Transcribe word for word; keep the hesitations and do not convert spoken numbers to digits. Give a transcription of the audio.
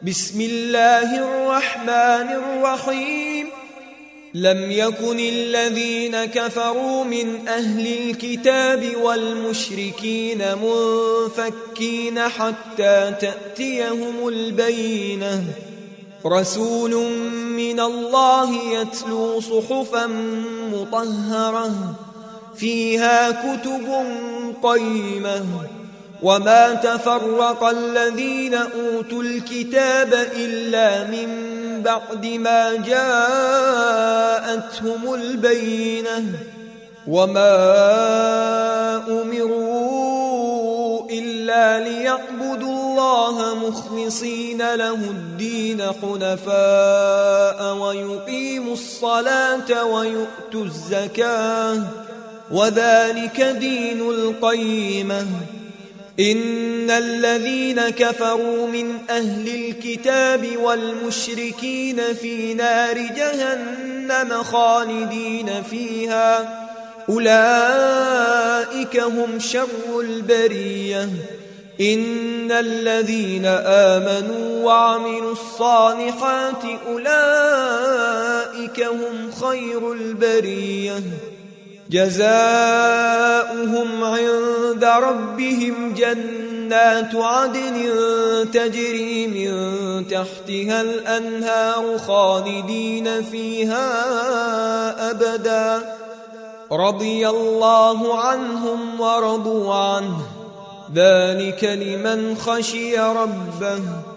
بسم الله الرحمن الرحيم لم يكن الذين كفروا من أهل الكتاب والمشركين منفكين حتى تأتيهم البينة رسول من الله يتلو صحفا مطهرة فيها كتب قيمة وما تفرق الذين أوتوا الكتاب إلا من بعد ما جاءتهم البينة وما أمروا إلا ليعبدوا الله مخلصين له الدين حنفاء ويقيموا الصلاة ويؤتوا الزكاة وذلك دين القيمة إن الذين كفروا من أهل الكتاب والمشركين في نار جهنم خالدين فيها أولئك هم شر البرية إن الذين آمنوا وعملوا الصالحات أولئك هم خير البرية جزاؤهم عند ربهم جنات عدن تجري من تحتها الأنهار خالدين فيها أبدا رضي الله عنهم ورضوا عنه ذلك لمن خشي ربه